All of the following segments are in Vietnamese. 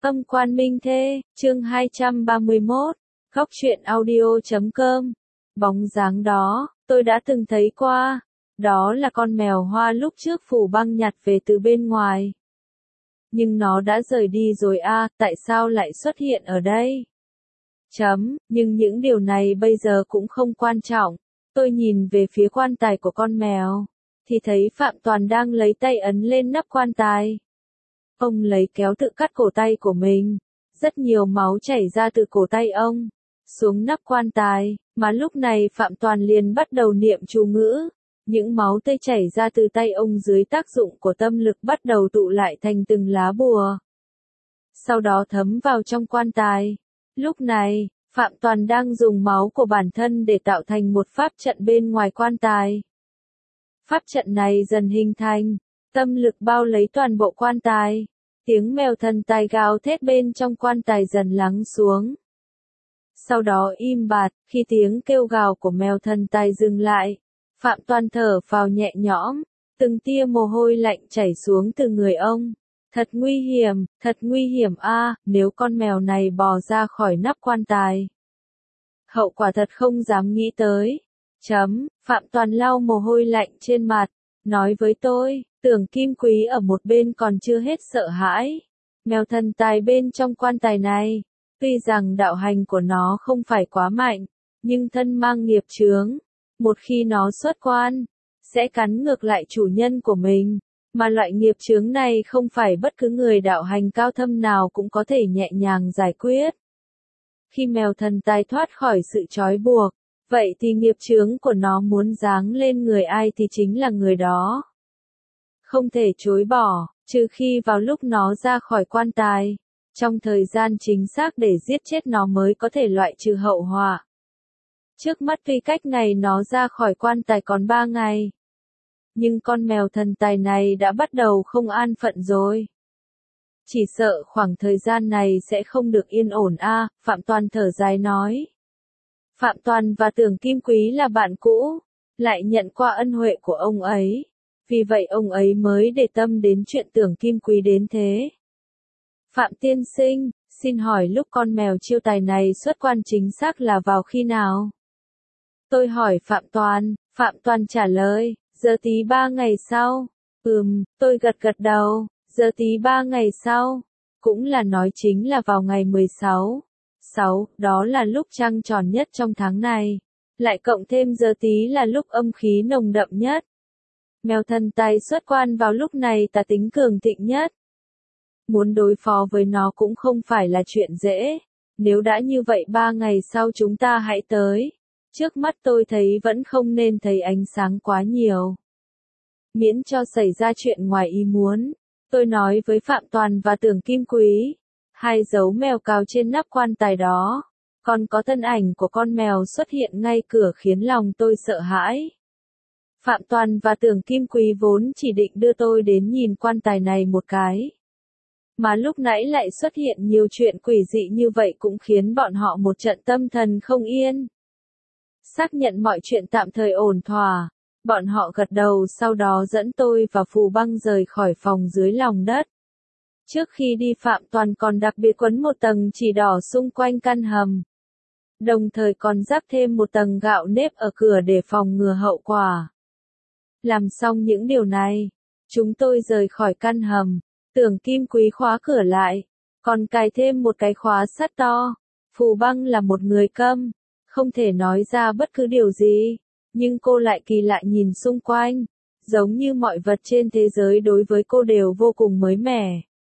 Âm quan minh thê, chương 231, góc truyện audio.com. Bóng dáng đó, tôi đã từng thấy qua. Đó là con mèo hoa lúc trước Phủ Băng nhặt về từ bên ngoài. Nhưng nó đã rời đi rồi à, tại sao lại xuất hiện ở đây? Nhưng những điều này bây giờ cũng không quan trọng. Tôi nhìn về phía quan tài của con mèo, thì thấy Phạm Toàn đang lấy tay ấn lên nắp quan tài. Ông lấy kéo tự cắt cổ tay của mình. Rất nhiều máu chảy ra từ cổ tay ông xuống nắp quan tài, mà lúc này Phạm Toàn liền bắt đầu niệm chú ngữ. Những máu tươi chảy ra từ tay ông dưới tác dụng của tâm lực bắt đầu tụ lại thành từng lá bùa. Sau đó thấm vào trong quan tài. Lúc này, Phạm Toàn đang dùng máu của bản thân để tạo thành một pháp trận bên ngoài quan tài. Pháp trận này dần hình thành, tâm lực bao lấy toàn bộ quan tài. Tiếng mèo thần tài gào thét bên trong quan tài dần lắng xuống. Sau đó im bặt, khi tiếng kêu gào của mèo thần tài dừng lại, Phạm Toàn thở phào nhẹ nhõm, từng tia mồ hôi lạnh chảy xuống từ người ông. Thật nguy hiểm a, nếu con mèo này bò ra khỏi nắp quan tài. Hậu quả thật không dám nghĩ tới. Phạm Toàn lau mồ hôi lạnh trên mặt, nói với tôi. Tưởng Kim Quý ở một bên còn chưa hết sợ hãi. Mèo thần tài bên trong quan tài này, tuy rằng đạo hành của nó không phải quá mạnh, nhưng thân mang nghiệp chướng. Một khi nó xuất quan, sẽ cắn ngược lại chủ nhân của mình. Mà loại nghiệp chướng này không phải bất cứ người đạo hành cao thâm nào cũng có thể nhẹ nhàng giải quyết. Khi mèo thần tài thoát khỏi sự trói buộc, vậy thì nghiệp chướng của nó muốn giáng lên người ai thì chính là người đó. Không thể chối bỏ, trừ khi vào lúc nó ra khỏi quan tài, trong thời gian chính xác để giết chết nó mới có thể loại trừ hậu họa. Trước mắt vì cách ngày nó ra khỏi quan tài còn 3 ngày. Nhưng con mèo thần tài này đã bắt đầu không an phận rồi. Chỉ sợ khoảng thời gian này sẽ không được yên ổn a, Phạm Toàn thở dài nói. Phạm Toàn và Tưởng Kim Quý là bạn cũ, lại nhận qua ân huệ của ông ấy. Vì vậy ông ấy mới để tâm đến chuyện Tưởng Kim Quý đến thế. Phạm tiên sinh, xin hỏi lúc con mèo chiêu tài này xuất quan chính xác là vào khi nào? Tôi hỏi Phạm Toàn trả lời, giờ tí 3 ngày sau. Tôi gật đầu, giờ tí 3 ngày sau. Cũng là nói chính là vào ngày 16. Đó là lúc trăng tròn nhất trong tháng này. Lại cộng thêm giờ tí là lúc âm khí nồng đậm nhất. Mèo thần tài xuất quan vào lúc này tà tính cường thịnh nhất. Muốn đối phó với nó cũng không phải là chuyện dễ. Nếu đã như vậy 3 ngày sau chúng ta hãy tới. Trước mắt tôi thấy vẫn không nên thấy ánh sáng quá nhiều. Miễn cho xảy ra chuyện ngoài ý muốn. Tôi nói với Phạm Toàn và Tưởng Kim Quý. 2 dấu mèo cào trên nắp quan tài đó. Còn có thân ảnh của con mèo xuất hiện ngay cửa khiến lòng tôi sợ hãi. Phạm Toàn và Tưởng Kim Quý vốn chỉ định đưa tôi đến nhìn quan tài này một cái. Mà lúc nãy lại xuất hiện nhiều chuyện quỷ dị như vậy cũng khiến bọn họ một trận tâm thần không yên. Xác nhận mọi chuyện tạm thời ổn thỏa, bọn họ gật đầu sau đó dẫn tôi và Phù Băng rời khỏi phòng dưới lòng đất. Trước khi đi Phạm Toàn còn đặc biệt quấn một tầng chỉ đỏ xung quanh căn hầm. Đồng thời còn rắc thêm một tầng gạo nếp ở cửa để phòng ngừa hậu quả. Làm xong những điều này, chúng tôi rời khỏi căn hầm, Tưởng Kim Quý khóa cửa lại, còn cài thêm một cái khóa sắt to. Phù Băng là một người câm, không thể nói ra bất cứ điều gì, nhưng cô lại kỳ lạ nhìn xung quanh, giống như mọi vật trên thế giới đối với cô đều vô cùng mới mẻ.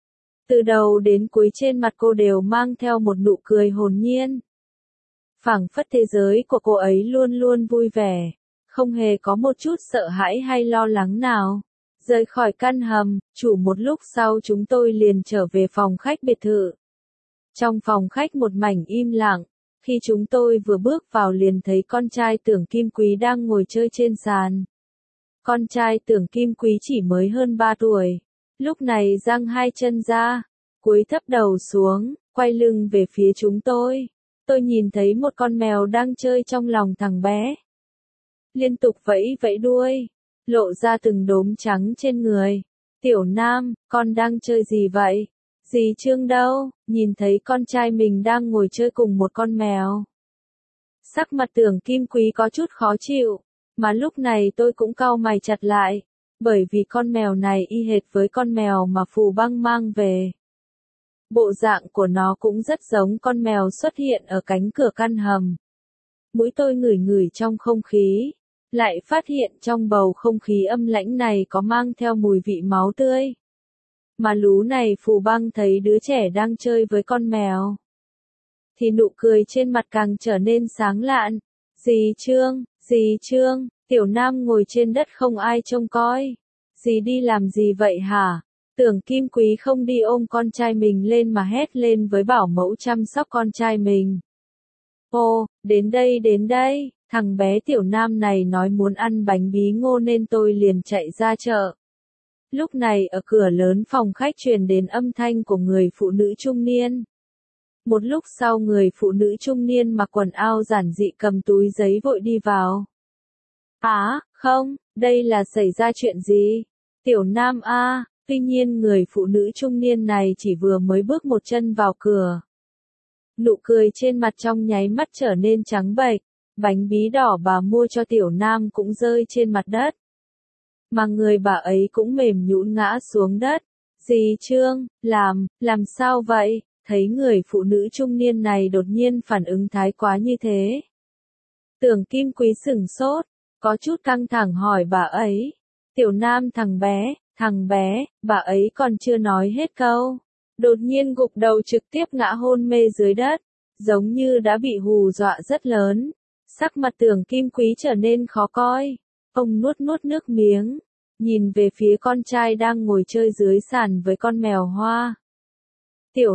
Từ đầu đến cuối trên mặt cô đều mang theo một nụ cười hồn nhiên. Phảng phất thế giới của cô ấy luôn luôn vui vẻ. Không hề có một chút sợ hãi hay lo lắng nào. Rời khỏi căn hầm, một lúc sau chúng tôi liền trở về phòng khách biệt thự. Trong phòng khách một mảnh im lặng, khi chúng tôi vừa bước vào liền thấy con trai Tưởng Kim Quý đang ngồi chơi trên sàn. Con trai Tưởng Kim Quý chỉ mới hơn 3 tuổi, lúc này giang 2 chân ra, cúi thấp đầu xuống, quay lưng về phía chúng tôi. Tôi nhìn thấy một con mèo đang chơi trong lòng thằng bé. Liên tục vẫy vẫy đuôi, lộ ra từng đốm trắng trên người. Tiểu Nam, con đang chơi gì vậy? Dì Trương đâu? Nhìn thấy con trai mình đang ngồi chơi cùng một con mèo. Sắc mặt Tưởng Kim Quý có chút khó chịu, mà lúc này tôi cũng cau mày chặt lại, bởi vì con mèo này y hệt với con mèo mà Phù Băng mang về. Bộ dạng của nó cũng rất giống con mèo xuất hiện ở cánh cửa căn hầm. Mũi tôi ngửi ngửi trong không khí, lại phát hiện trong bầu không khí âm lãnh này có mang theo mùi vị máu tươi. Mà lú này Phù Băng thấy đứa trẻ đang chơi với con mèo, thì nụ cười trên mặt càng trở nên sáng lạn. Dì Trương, Tiểu Nam ngồi trên đất không ai trông coi. Dì đi làm gì vậy hả? Tưởng Kim Quý không đi ôm con trai mình lên mà hét lên với bảo mẫu chăm sóc con trai mình. Ô, đến đây, thằng bé Tiểu Nam này nói muốn ăn bánh bí ngô nên tôi liền chạy ra chợ. Lúc này ở cửa lớn phòng khách truyền đến âm thanh của người phụ nữ trung niên. Một lúc sau người phụ nữ trung niên mặc quần áo giản dị cầm túi giấy vội đi vào. Không, đây là xảy ra chuyện gì? Tiểu Nam a. Tuy nhiên người phụ nữ trung niên này chỉ vừa mới bước một chân vào cửa. Nụ cười trên mặt trong nháy mắt trở nên trắng bệch, bánh bí đỏ bà mua cho Tiểu Nam cũng rơi trên mặt đất. Mà người bà ấy cũng mềm nhũn ngã xuống đất. Dì Trương, làm sao vậy? Thấy người phụ nữ trung niên này đột nhiên phản ứng thái quá như thế. Tưởng Kim Quý sửng sốt, có chút căng thẳng hỏi bà ấy. Tiểu Nam thằng bé, bà ấy còn chưa nói hết câu. Đột nhiên gục đầu trực tiếp ngã hôn mê dưới đất, giống như đã bị hù dọa rất lớn. Sắc mặt Tưởng Kim Quý trở nên khó coi. Ông nuốt nước miếng, nhìn về phía con trai đang ngồi chơi dưới sàn với con mèo hoa. Tiểu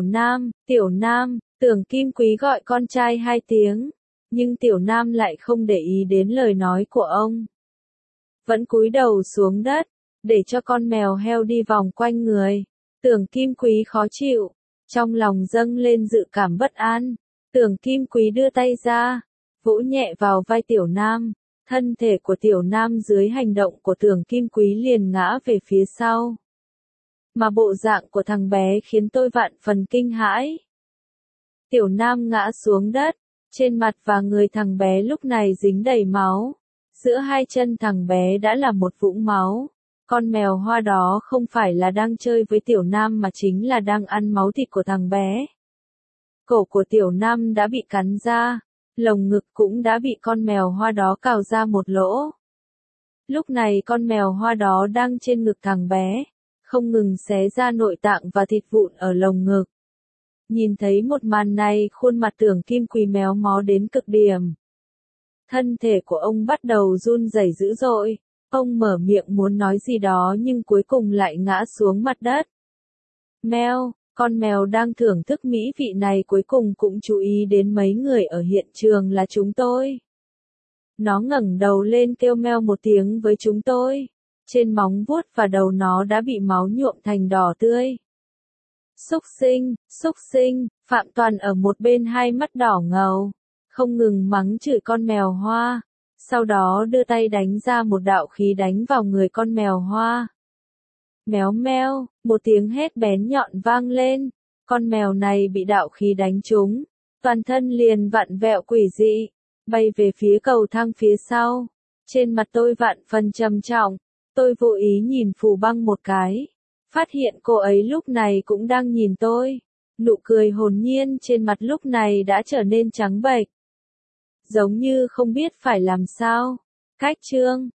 Nam, Tưởng Kim Quý gọi con trai 2 tiếng, nhưng Tiểu Nam lại không để ý đến lời nói của ông. Vẫn cúi đầu xuống đất, để cho con mèo heo đi vòng quanh người. Tưởng Kim Quý khó chịu, trong lòng dâng lên dự cảm bất an. Tưởng Kim Quý đưa tay ra, vỗ nhẹ vào vai Tiểu Nam. Thân thể của Tiểu Nam dưới hành động của Tưởng Kim Quý liền ngã về phía sau. Mà bộ dạng của thằng bé khiến tôi vạn phần kinh hãi. Tiểu Nam ngã xuống đất, trên mặt và người thằng bé lúc này dính đầy máu. Giữa hai chân thằng bé đã là một vũng máu. Con mèo hoa đó không phải là đang chơi với Tiểu Nam mà chính là đang ăn máu thịt của thằng bé. Cổ của Tiểu Nam đã bị cắn ra, lồng ngực cũng đã bị con mèo hoa đó cào ra một lỗ. Lúc này con mèo hoa đó đang trên ngực thằng bé, không ngừng xé ra nội tạng và thịt vụn ở lồng ngực. Nhìn thấy một màn này, khuôn mặt Tưởng Kim Quý méo mó đến cực điểm. Thân thể của ông bắt đầu run rẩy dữ dội, ông mở miệng muốn nói gì đó nhưng cuối cùng lại ngã xuống mặt đất. Con mèo đang thưởng thức mỹ vị này cuối cùng cũng chú ý đến mấy người ở hiện trường là chúng tôi. Nó ngẩng đầu lên kêu meo một tiếng với chúng tôi. Trên móng vuốt và đầu nó đã bị máu nhuộm thành đỏ tươi. Xúc sinh, Phạm Toàn ở một bên hai mắt đỏ ngầu, không ngừng mắng chửi con mèo hoa, sau đó đưa tay đánh ra một đạo khí đánh vào người con mèo hoa. Méo meo, một tiếng hét bén nhọn vang lên, con mèo này bị đạo khí đánh trúng, toàn thân liền vặn vẹo quỷ dị, bay về phía cầu thang phía sau. Trên mặt tôi vạn phần trầm trọng, tôi vô ý nhìn Phù Băng một cái, phát hiện cô ấy lúc này cũng đang nhìn tôi. Nụ cười hồn nhiên trên mặt lúc này đã trở nên trắng bệch, giống như không biết phải làm sao. Cách chương